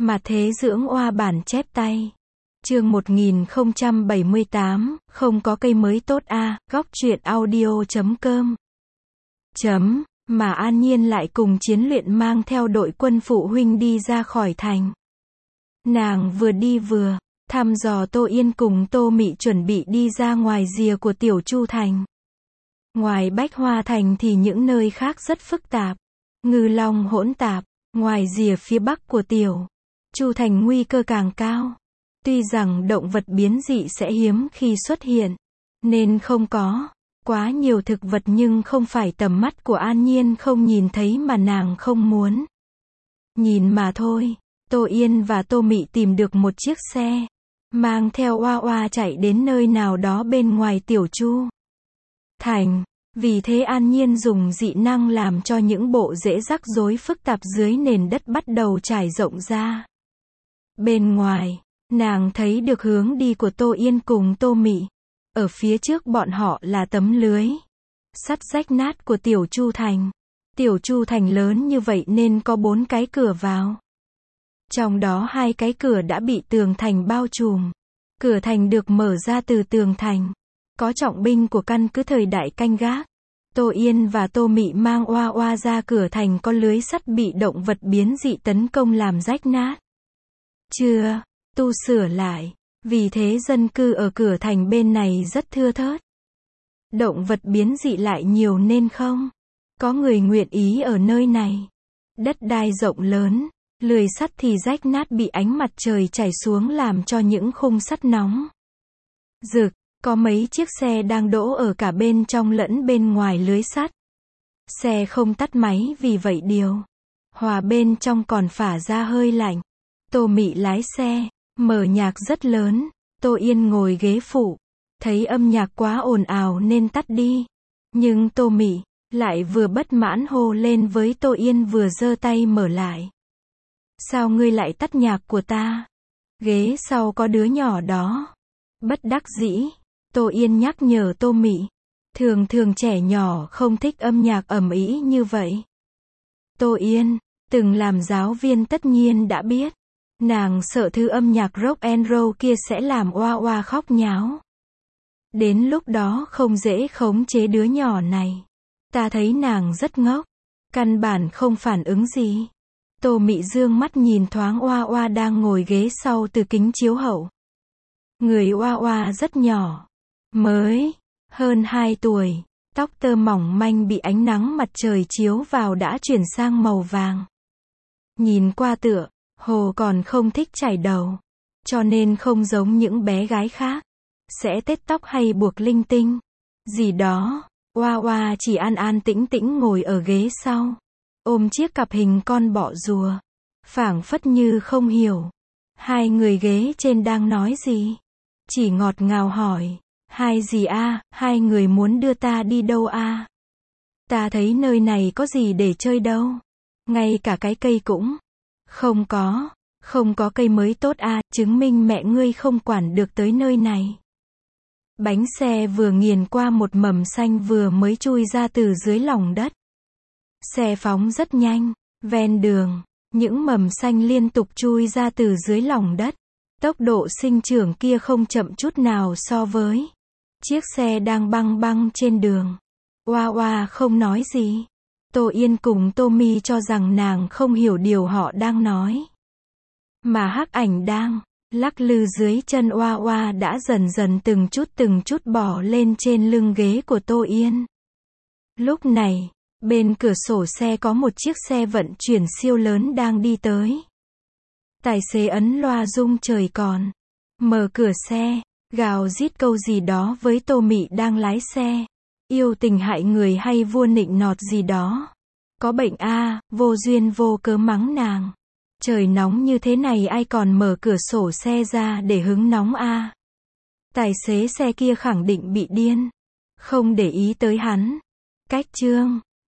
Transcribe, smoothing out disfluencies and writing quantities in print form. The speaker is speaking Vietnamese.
Mà thế dưỡng oa bản chép tay. Chương 1078, không có cây mới tốt a, góc truyện audio.com. Mà An Nhiên lại cùng Chiến Luyện mang theo đội quân phụ huynh đi ra khỏi thành. Nàng vừa đi vừa thăm dò Tô Yên cùng Tô Mị chuẩn bị đi ra ngoài rìa của Tiểu Chu Thành. Ngoài Bách Hoa Thành thì những nơi khác rất phức tạp, ngư long hỗn tạp, ngoài rìa phía bắc của Tiểu Chu Thành nguy cơ càng cao. Tuy rằng động vật biến dị sẽ hiếm khi xuất hiện, nên không có quá nhiều thực vật, nhưng không phải tầm mắt của An Nhiên không nhìn thấy mà nàng không muốn nhìn mà thôi. Tô Yên và Tô Mị tìm được một chiếc xe, mang theo oa oa chạy đến nơi nào đó bên ngoài Tiểu Chu Thành. Vì thế An Nhiên dùng dị năng làm cho những bộ rễ rắc rối phức tạp dưới nền đất bắt đầu trải rộng ra. Bên ngoài, nàng thấy được hướng đi của Tô Yên cùng Tô Mị. Ở phía trước bọn họ là tấm lưới sắt rách nát của Tiểu Chu Thành. Tiểu Chu Thành lớn như vậy nên có 4 cái cửa vào. Trong đó 2 cái cửa đã bị tường thành bao trùm. Cửa thành được mở ra từ tường thành. Có trọng binh của căn cứ thời đại canh gác. Tô Yên và Tô Mị mang oa oa ra cửa thành có lưới sắt bị động vật biến dị tấn công làm rách nát. Chưa tu sửa lại. Vì thế dân cư ở cửa thành bên này rất thưa thớt. Động vật biến dị lại nhiều nên không có người nguyện ý ở nơi này. Đất đai rộng lớn, lưới sắt thì rách nát bị ánh mặt trời chảy xuống làm cho những khung sắt nóng rực. Có mấy chiếc xe đang đỗ ở cả bên trong lẫn bên ngoài lưới sắt. Xe không tắt máy vì vậy điều hòa bên trong còn phả ra hơi lạnh. Tô Mị lái xe, mở nhạc rất lớn. Tô Yên ngồi ghế phụ, thấy âm nhạc quá ồn ào nên tắt đi. Nhưng Tô Mị lại vừa bất mãn hô lên với Tô Yên vừa giơ tay mở lại. Sao ngươi lại tắt nhạc của ta? Ghế sau có đứa nhỏ đó. Bất đắc dĩ, Tô Yên nhắc nhở Tô Mị. Thường thường trẻ nhỏ không thích âm nhạc ầm ĩ như vậy. Tô Yên, từng làm giáo viên tất nhiên đã biết. Nàng sợ thứ âm nhạc rock and roll kia sẽ làm oa oa khóc nháo. Đến lúc đó không dễ khống chế đứa nhỏ này. Ta thấy nàng rất ngốc, căn bản không phản ứng gì. Tô Mị dương mắt nhìn thoáng oa oa đang ngồi ghế sau từ kính chiếu hậu. Người oa oa rất nhỏ, mới hơn 2 tuổi, tóc tơ mỏng manh bị ánh nắng mặt trời chiếu vào đã chuyển sang màu vàng. Nhìn qua tựa hồ còn không thích chải đầu, cho nên không giống những bé gái khác sẽ tết tóc hay buộc linh tinh gì đó. Oa oa chỉ an an tĩnh tĩnh ngồi ở ghế sau, ôm chiếc cặp hình con bọ rùa, phảng phất như không hiểu hai người ghế trên đang nói gì. Chỉ ngọt ngào hỏi, hai gì a, hai người muốn đưa ta đi đâu a? Ta thấy nơi này có gì để chơi đâu, ngay cả cái cây cũng không có cây mới tốt a, chứng minh mẹ ngươi không quản được tới nơi này. Bánh xe vừa nghiền qua một mầm xanh vừa mới chui ra từ dưới lòng đất. Xe phóng rất nhanh, ven đường, những mầm xanh liên tục chui ra từ dưới lòng đất. Tốc độ sinh trưởng kia không chậm chút nào so với chiếc xe đang băng băng trên đường. Oa oa không nói gì. Tô Yên cùng Tô Mị cho rằng nàng không hiểu điều họ đang nói. Mà hắc ảnh đang lắc lư dưới chân oa oa đã dần dần từng chút bỏ lên trên lưng ghế của Tô Yên. Lúc này, bên cửa sổ xe có một chiếc xe vận chuyển siêu lớn đang đi tới. Tài xế ấn loa rung trời còn mở cửa xe, gào rít câu gì đó với Tô Mị đang lái xe. Yêu tình hại người hay vua nịnh nọt gì đó. Có bệnh a, vô duyên vô cớ mắng nàng. Trời nóng như thế này ai còn mở cửa sổ xe ra để hứng nóng a. Tài xế xe kia khẳng định bị điên. Không để ý tới hắn. Cách chương